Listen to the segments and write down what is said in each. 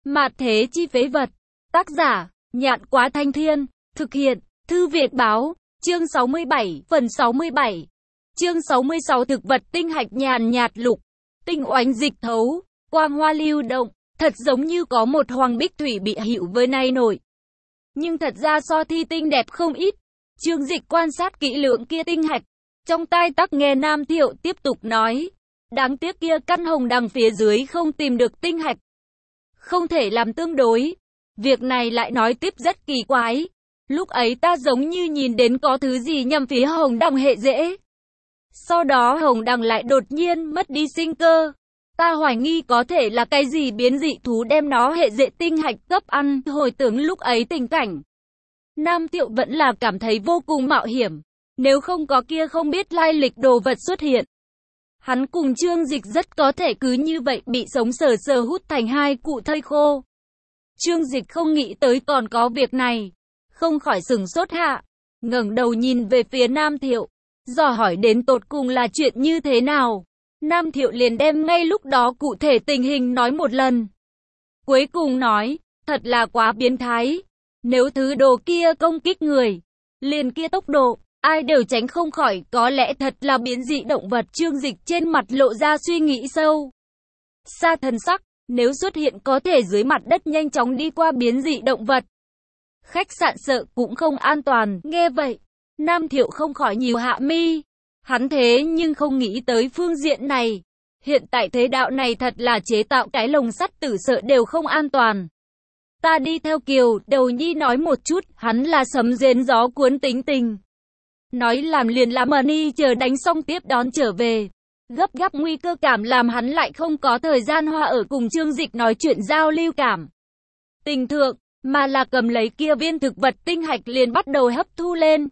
Mạt thế chi phế vật. Tác giả, Nhạn Quá Thanh Thiên. Thực hiện, Thư Việt Báo. Chương 67, phần 67. Chương 66 thực vật tinh hạch nhàn nhạt lục. Tinh oánh dịch thấu, quang hoa lưu động. Thật giống như có một hoàng bích thủy bị hữu với nay nổi. Nhưng thật ra so thi tinh đẹp không ít. Chương Dịch quan sát kỹ lưỡng kia tinh hạch. Trong tai tắc nghe Nam Thiệu tiếp tục nói. Đáng tiếc kia căn hồng đằng phía dưới không tìm được tinh hạch. Không thể làm tương đối. Việc này lại nói tiếp rất kỳ quái. Lúc ấy ta giống như nhìn đến có thứ gì nhằm phía hồng đằng hệ rễ. Sau đó hồng đằng lại đột nhiên mất đi sinh cơ. Ta hoài nghi có thể là cái gì biến dị thú đem nó hệ rễ tinh hạch cấp ăn. Hồi tưởng lúc ấy tình cảnh, Nam Thiệu vẫn là cảm thấy vô cùng mạo hiểm. Nếu không có kia không biết lai lịch đồ vật xuất hiện, hắn cùng Chương Dịch rất có thể cứ như vậy bị sống sờ sờ hút thành hai cụ thây khô. Chương Dịch không nghĩ tới còn có việc này, không khỏi sửng sốt hạ, ngẩng đầu nhìn về phía Nam Thiệu, dò hỏi đến tột cùng là chuyện như thế nào. Nam Thiệu liền đem ngay lúc đó cụ thể tình hình nói một lần. Cuối cùng nói, thật là quá biến thái. Nếu thứ đồ kia công kích người, liền kia tốc độ, ai đều tránh không khỏi, có lẽ thật là biến dị động vật. Chương Dịch trên mặt lộ ra suy nghĩ sâu xa thần sắc, nếu xuất hiện có thể dưới mặt đất nhanh chóng đi qua biến dị động vật. Khách sạn sợ cũng không an toàn. Nghe vậy, Nam Thiệu không khỏi nhíu hạ mi. Hắn thế nhưng không nghĩ tới phương diện này. Hiện tại thế đạo này thật là chế tạo cái lồng sắt tử sợ đều không an toàn. Ta đi theo Kiều, Đầu Nhi nói một chút, hắn là sấm rền gió cuốn tính tình. Nói làm liền làm Mani chờ đánh xong tiếp đón trở về. Gấp gáp nguy cơ cảm làm hắn lại không có thời gian hoa ở cùng Chương Dịch nói chuyện giao lưu cảm tình thượng, mà là cầm lấy kia viên thực vật tinh hạch liền bắt đầu hấp thu lên.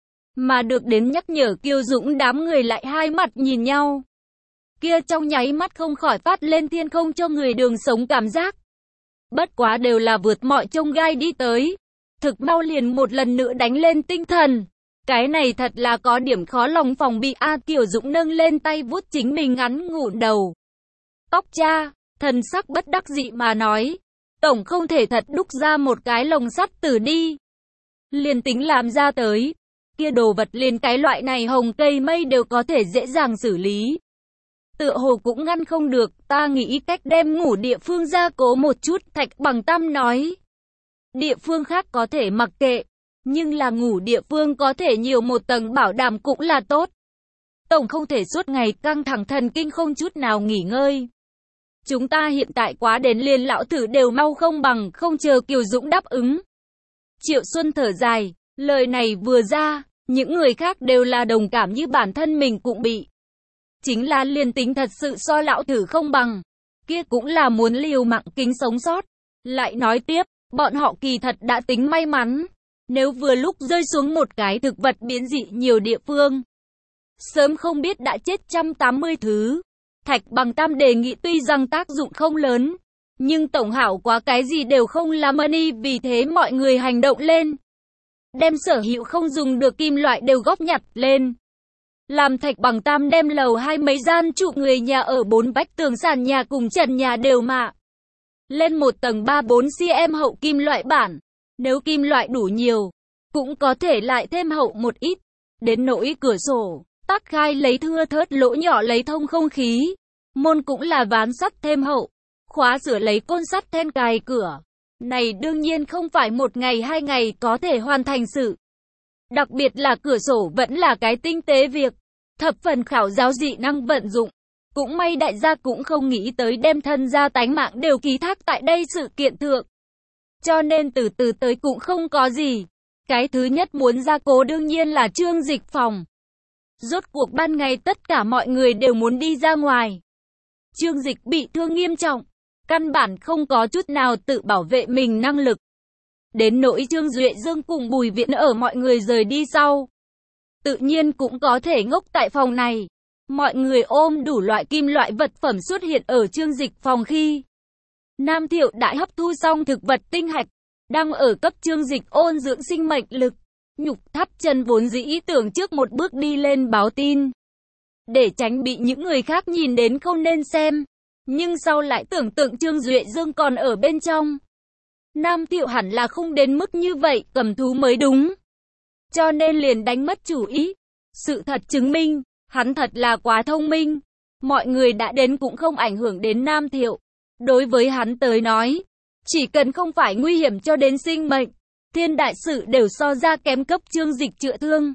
Mà được đến nhắc nhở Kiều Dũng đám người lại hai mặt nhìn nhau. Kia trong nháy mắt không khỏi phát lên thiên không cho người đường sống cảm giác. Bất quá đều là vượt mọi chông gai đi tới. Thực mau liền một lần nữa đánh lên tinh thần. Cái này thật là có điểm khó lòng phòng bị. Kiều Dũng nâng lên tay vuốt chính mình ngắn ngủn đầu tóc cha, thần sắc bất đắc dĩ mà nói. Tổng không thể thật đúc ra một cái lồng sắt tử đi. Liền tính làm ra tới, kia đồ vật liền cái loại này hồng cây mây đều có thể dễ dàng xử lý. Tựa hồ cũng ngăn không được, ta nghĩ cách đem ngủ địa phương gia cố một chút. Thạch Bằng Tam nói. Địa phương khác có thể mặc kệ, nhưng là ngủ địa phương có thể nhiều một tầng bảo đảm cũng là tốt. Tổng không thể suốt ngày căng thẳng thần kinh không chút nào nghỉ ngơi. Chúng ta hiện tại quá đến liền lão tử đều mau không bằng, không chờ Kiều Dũng đáp ứng. Triệu Xuân thở dài, lời này vừa ra, những người khác đều là đồng cảm như bản thân mình cũng bị. Chính là liền tính thật sự so lão tử không bằng, kia cũng là muốn liều mạng kính sống sót. Lại nói tiếp, bọn họ kỳ thật đã tính may mắn. Nếu vừa lúc rơi xuống một cái thực vật biến dị nhiều địa phương, sớm không biết đã chết 180 thứ. Thạch Bằng Tam đề nghị tuy rằng tác dụng không lớn, nhưng tổng hảo quá cái gì đều không làm money. Vì thế mọi người hành động lên, đem sở hữu không dùng được kim loại đều góp nhặt lên. Làm Thạch Bằng Tam đem lầu 2 mấy gian trụ người nhà ở 4 vách tường sàn nhà cùng trần nhà đều mạ lên một tầng 3-4 cm hậu kim loại bản. Nếu kim loại đủ nhiều, cũng có thể lại thêm hậu một ít. Đến nỗi cửa sổ, tắc khai lấy thưa thớt lỗ nhỏ lấy thông không khí. Môn cũng là ván sắt thêm hậu. Khóa sửa lấy côn sắt then cài cửa. Này đương nhiên không phải một ngày hai ngày có thể hoàn thành sự. Đặc biệt là cửa sổ vẫn là cái tinh tế việc. Thập phần khảo giáo dị năng vận dụng. Cũng may đại gia cũng không nghĩ tới đem thân gia tánh mạng đều ký thác tại đây sự kiện thượng. Cho nên từ từ tới cũng không có gì. Cái thứ nhất muốn gia cố đương nhiên là Chương Dịch phòng. Rốt cuộc ban ngày tất cả mọi người đều muốn đi ra ngoài. Chương Dịch bị thương nghiêm trọng, căn bản không có chút nào tự bảo vệ mình năng lực. Đến nỗi Trương Duệ Dương cùng Bùi Viễn ở mọi người rời đi sau, tự nhiên cũng có thể ngốc tại phòng này. Mọi người ôm đủ loại kim loại vật phẩm xuất hiện ở Chương Dịch phòng khi Nam Thiệu đã hấp thu xong thực vật tinh hạch, đang ở cấp Chương Dịch ôn dưỡng sinh mệnh lực. Nhục Tháp Chân vốn dĩ ý tưởng trước một bước đi lên báo tin, để tránh bị những người khác nhìn đến không nên xem. Nhưng sau lại tưởng tượng Trương Duệ Dương còn ở bên trong. Nam Thiệu hẳn là không đến mức như vậy, cầm thú mới đúng. Cho nên liền đánh mất chủ ý. Sự thật chứng minh, hắn thật là quá thông minh. Mọi người đã đến cũng không ảnh hưởng đến Nam Thiệu. Đối với hắn tới nói, chỉ cần không phải nguy hiểm cho đến sinh mệnh, thiên đại sự đều so ra kém cấp Trương Dịch chữa thương.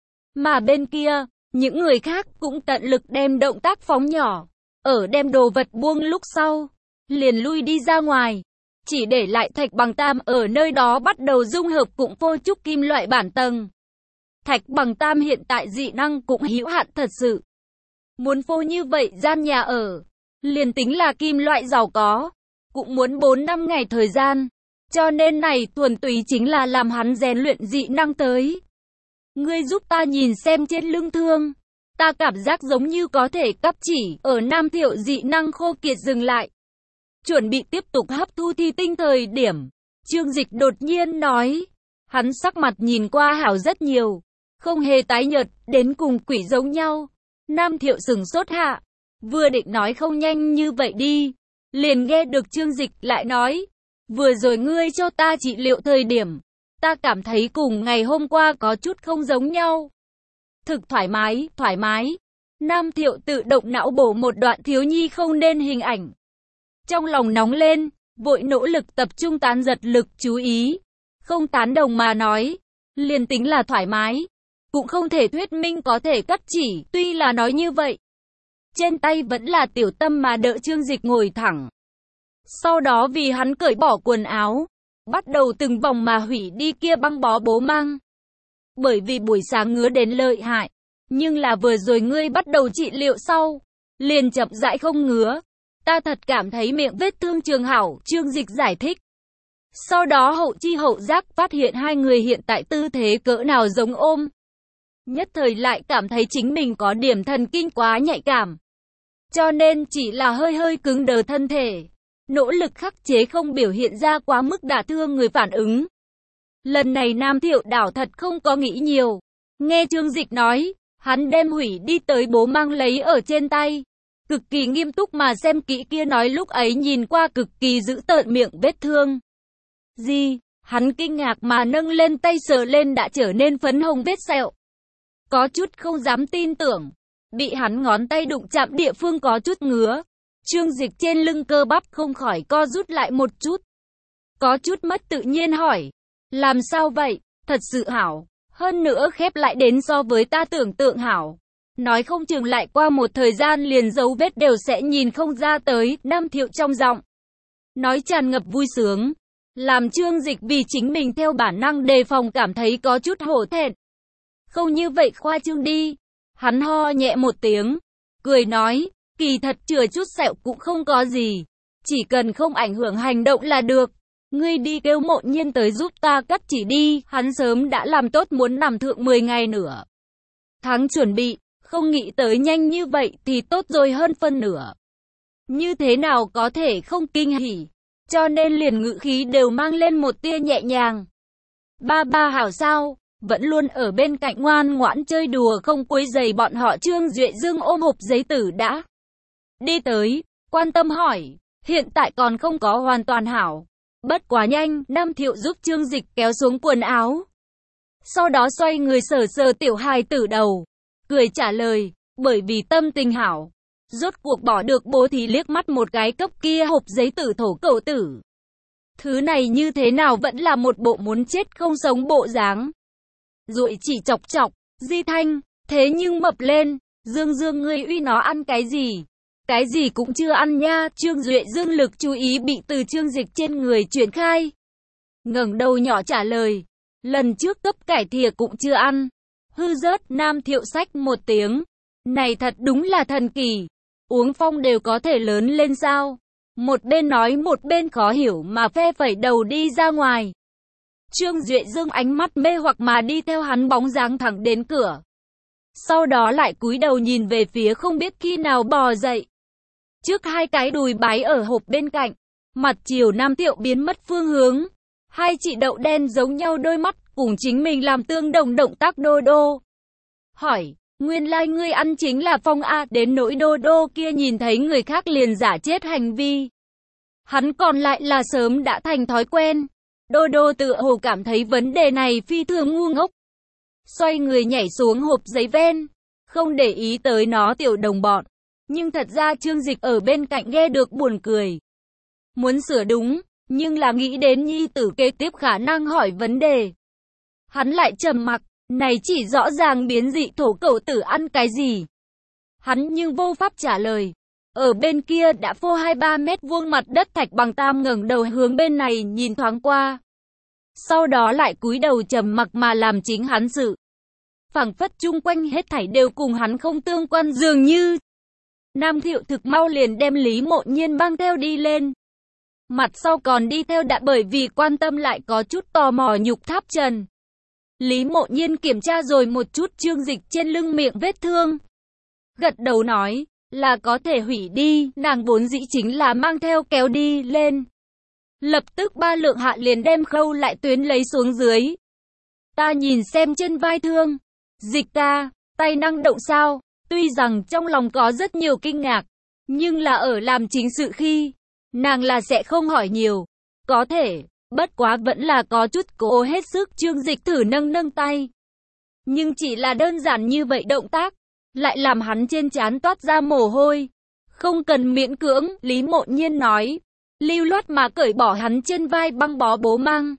Mà bên kia, những người khác cũng tận lực đem động tác phóng nhỏ. Ở đem đồ vật buông lúc sau, liền lui đi ra ngoài. Chỉ để lại Thạch Bằng Tam ở nơi đó bắt đầu dung hợp cùng phô trúc kim loại bản tầng. Thạch Bằng Tam hiện tại dị năng cũng hữu hạn thật sự. Muốn phô như vậy gian nhà ở, liền tính là kim loại giàu có, cũng muốn 4 năm ngày thời gian. Cho nên này thuần túy chính là làm hắn rèn luyện dị năng tới. Ngươi giúp ta nhìn xem trên lưng thương. Ta cảm giác giống như có thể cấp chỉ ở Nam Thiệu dị năng khô kiệt dừng lại. Chuẩn bị tiếp tục hấp thu thi tinh thời điểm. Trương Dịch đột nhiên nói. Hắn sắc mặt nhìn qua hảo rất nhiều. Không hề tái nhợt, đến cùng quỷ giống nhau. Nam Thiệu sừng sốt hạ. Vừa định nói không nhanh như vậy đi. Liền nghe được Trương Dịch lại nói. Vừa rồi ngươi cho ta trị liệu thời điểm. Ta cảm thấy cùng ngày hôm qua có chút không giống nhau. Thực thoải mái, thoải mái. Nam Thiệu tự động não bổ một đoạn thiếu nhi không nên hình ảnh. Trong lòng nóng lên, vội nỗ lực tập trung tán giật lực chú ý. Không tán đồng mà nói, liền tính là thoải mái. Cũng không thể thuyết minh có thể cắt chỉ, tuy là nói như vậy. Trên tay vẫn là Tiểu Tâm mà đỡ Trương Dịch ngồi thẳng. Sau đó vì hắn cởi bỏ quần áo, bắt đầu từng vòng mà hủy đi kia băng bó bố mang. Bởi vì buổi sáng ngứa đến lợi hại, nhưng là vừa rồi ngươi bắt đầu trị liệu sau, liền chậm rãi không ngứa. Ta thật cảm thấy miệng vết thương trường hảo, Trương Dịch giải thích. Sau đó hậu chi hậu giác phát hiện hai người hiện tại tư thế cỡ nào giống ôm. Nhất thời lại cảm thấy chính mình có điểm thần kinh quá nhạy cảm. Cho nên chỉ là hơi hơi cứng đờ thân thể. Nỗ lực khắc chế không biểu hiện ra quá mức đả thương người phản ứng. Lần này Nam Thiệu đảo thật không có nghĩ nhiều. Nghe Trương Dịch nói, hắn đem hủy đi tới bố mang lấy ở trên tay. Cực kỳ nghiêm túc mà xem kỹ kia nói lúc ấy nhìn qua cực kỳ dữ tợn miệng vết thương. Gì? Hắn kinh ngạc mà nâng lên tay sờ lên đã trở nên phấn hồng vết sẹo. Có chút không dám tin tưởng. Bị hắn ngón tay đụng chạm địa phương có chút ngứa. Trương Dịch trên lưng cơ bắp không khỏi co rút lại một chút. Có chút mất tự nhiên hỏi. Làm sao vậy? Thật sự hảo. Hơn nữa khép lại đến so với ta tưởng tượng hảo. Nói không chừng lại qua một thời gian liền dấu vết đều sẽ nhìn không ra tới. Nam Thiệu trong giọng nói tràn ngập vui sướng. Làm Trương Dịch vì chính mình theo bản năng đề phòng cảm thấy có chút hổ thẹn. Không như vậy khoa trương đi. Hắn ho nhẹ một tiếng. Cười nói. Kỳ thật chừa chút sẹo cũng không có gì. Chỉ cần không ảnh hưởng hành động là được. Ngươi đi kêu Mộ Nhiên tới giúp ta cắt chỉ đi. Hắn sớm đã làm tốt muốn nằm thượng 10 ngày nữa. Tháng chuẩn bị. Không nghĩ tới nhanh như vậy thì tốt rồi hơn phân nửa. Như thế nào có thể không kinh hỉ. Cho nên liền ngữ khí đều mang lên một tia nhẹ nhàng. Ba ba hảo sao? Vẫn luôn ở bên cạnh ngoan ngoãn chơi đùa không quấy rầy bọn họ. Trương Duệ Dương ôm hộp giấy tử đã đi tới, quan tâm hỏi, hiện tại còn không có hoàn toàn hảo. Bất quá nhanh, Nam Thiệu giúp Trương Dịch kéo xuống quần áo. Sau đó xoay người sờ sờ tiểu hài tử đầu, cười trả lời, bởi vì tâm tình hảo. Rốt cuộc bỏ được bố thí liếc mắt một cái cấp kia hộp giấy tử thổ cẩu tử. Thứ này như thế nào vẫn là một bộ muốn chết không sống bộ dáng. Rồi chỉ chọc chọc, Di Thanh, thế nhưng mập lên, Dương Dương ngươi uy nó ăn cái gì? Cái gì cũng chưa ăn nha. Trương Duệ Dương lực chú ý bị từ Trương Dịch trên người chuyển khai. Ngẩng đầu nhỏ trả lời, lần trước cấp cải thìa cũng chưa ăn. Hư rớt. Nam Thiệu sách một tiếng. Này thật đúng là thần kỳ. Uống phong đều có thể lớn lên sao? Một bên nói một bên khó hiểu mà phe phẩy đầu đi ra ngoài. Trương Duệ Dương ánh mắt mê hoặc mà đi theo hắn bóng dáng thẳng đến cửa. Sau đó lại cúi đầu nhìn về phía không biết khi nào bò dậy. Trước hai cái đùi bái ở hộp bên cạnh. Mặt chiều Nam Thiệu biến mất phương hướng. Hai chị đậu đen giống nhau đôi mắt cùng chính mình làm tương đồng động tác đô đô. Hỏi, Nguyên lai ngươi ăn chính là Phong A, đến nỗi Đô Đô kia nhìn thấy người khác liền giả chết hành vi. Hắn còn lại là sớm đã thành thói quen. Đô Đô tự hồ cảm thấy vấn đề này phi thường ngu ngốc. Xoay người nhảy xuống hộp giấy ven, không để ý tới nó tiểu đồng bọn. Nhưng thật ra Trương Dịch ở bên cạnh nghe được buồn cười. Muốn sửa đúng, nhưng là nghĩ đến nhi tử kế tiếp khả năng hỏi vấn đề. Hắn lại trầm mặc, này chỉ rõ ràng biến dị thổ cẩu tử ăn cái gì. Hắn nhưng vô pháp trả lời. Ở bên kia đã phô 2-3 mét vuông mặt đất thạch bằng tam ngẩng đầu hướng bên này nhìn thoáng qua. Sau đó lại cúi đầu trầm mặc mà làm chính hắn sự. Phảng phất chung quanh hết thảy đều cùng hắn không tương quan dường như. Nam Thiệu thực mau liền đem Lý Mộ Nhiên mang theo đi lên. Mặt sau còn đi theo đã bởi vì quan tâm lại có chút tò mò Nhục Tháp Trần. Lý Mộ Nhiên kiểm tra rồi một chút Trương Dịch trên lưng miệng vết thương. Gật đầu nói là có thể hủy đi, nàng vốn dĩ chính là mang theo kéo đi lên. Lập tức 3 lượng hạ liền đem khâu lại tuyến lấy xuống dưới. Ta nhìn xem chân vai thương. Dịch ca, tay năng động sao? Tuy rằng trong lòng có rất nhiều kinh ngạc, nhưng là ở làm chính sự khi, nàng là sẽ không hỏi nhiều. Có thể, bất quá vẫn là có chút cố hết sức. Trương Dịch thử nâng tay. Nhưng chỉ là đơn giản như vậy động tác, lại làm hắn trên trán toát ra mồ hôi. Không cần miễn cưỡng, Lý Mộ Nhiên nói. Lưu loát mà cởi bỏ hắn trên vai băng bó bố mang.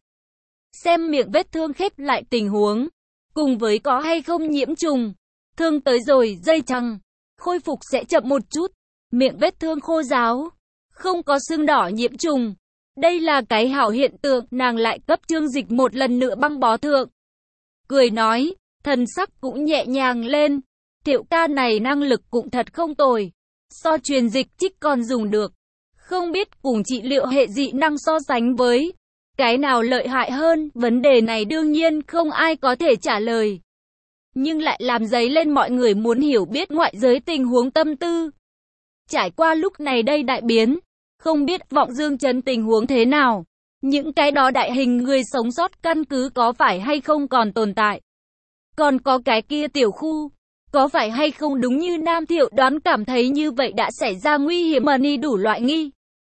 Xem miệng vết thương khép lại tình huống, cùng với có hay không nhiễm trùng. Thương tới rồi, dây chằng, khôi phục sẽ chậm một chút. Miệng vết thương khô ráo, không có sưng đỏ nhiễm trùng. Đây là cái hảo hiện tượng, nàng lại cấp Trương Dịch một lần nữa băng bó thượng. Cười nói, thần sắc cũng nhẹ nhàng lên. Thiệu ca này năng lực cũng thật không tồi. So truyền dịch trích còn dùng được. Không biết cùng trị liệu hệ dị năng so sánh với cái nào lợi hại hơn, vấn đề này đương nhiên không ai có thể trả lời. Nhưng lại làm dấy lên mọi người muốn hiểu biết ngoại giới tình huống tâm tư. Trải qua lúc này đây đại biến, không biết Vọng Dương Trấn tình huống thế nào. Những cái đó đại hình người sống sót căn cứ có phải hay không còn tồn tại. Còn có cái kia tiểu khu, có phải hay không đúng như Nam Thiệu đoán cảm thấy như vậy đã xảy ra nguy hiểm mà ni đủ loại nghi.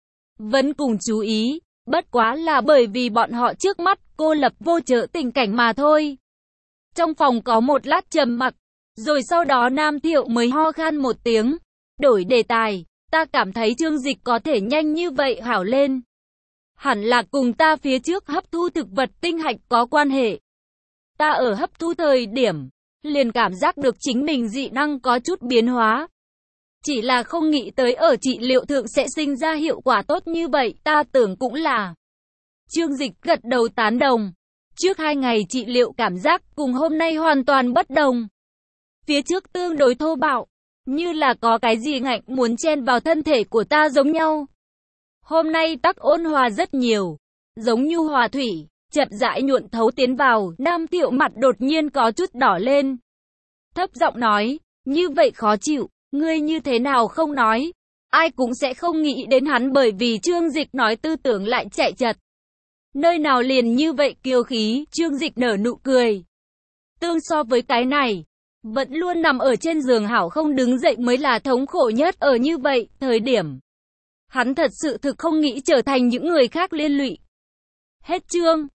Vẫn cùng chú ý, bất quá là bởi vì bọn họ trước mắt cô lập vô trợ tình cảnh mà thôi. Trong phòng có một lát trầm mặc, rồi sau đó Nam Thiệu mới ho khan một tiếng, đổi đề tài. Ta cảm thấy Trương Dịch có thể nhanh như vậy hảo lên. Hẳn là cùng ta phía trước hấp thu thực vật tinh hạch có quan hệ. Ta ở hấp thu thời điểm, liền cảm giác được chính mình dị năng có chút biến hóa. Chỉ là không nghĩ tới ở trị liệu thượng sẽ sinh ra hiệu quả tốt như vậy, ta tưởng cũng là. Trương Dịch gật đầu tán đồng. Trước 2 ngày trị liệu cảm giác cùng hôm nay hoàn toàn bất đồng. Phía trước tương đối thô bạo, như là có cái gì ngạnh muốn chen vào thân thể của ta giống nhau. Hôm nay tắc ôn hòa rất nhiều, giống như hòa thủy, chậm rãi nhuận thấu tiến vào. Nam Thiệu mặt đột nhiên có chút đỏ lên. Thấp giọng nói, như vậy khó chịu, ngươi như thế nào không nói. Ai cũng sẽ không nghĩ đến hắn bởi vì Trương Dịch nói tư tưởng lại chạy chật. Nơi nào liền như vậy kiêu khí. Trương Dịch nở nụ cười. Tương so với cái này, vẫn luôn nằm ở trên giường hảo không đứng dậy mới là thống khổ nhất. Ở như vậy thời điểm, hắn thật sự thực không nghĩ trở thành những người khác liên lụy. Hết chương.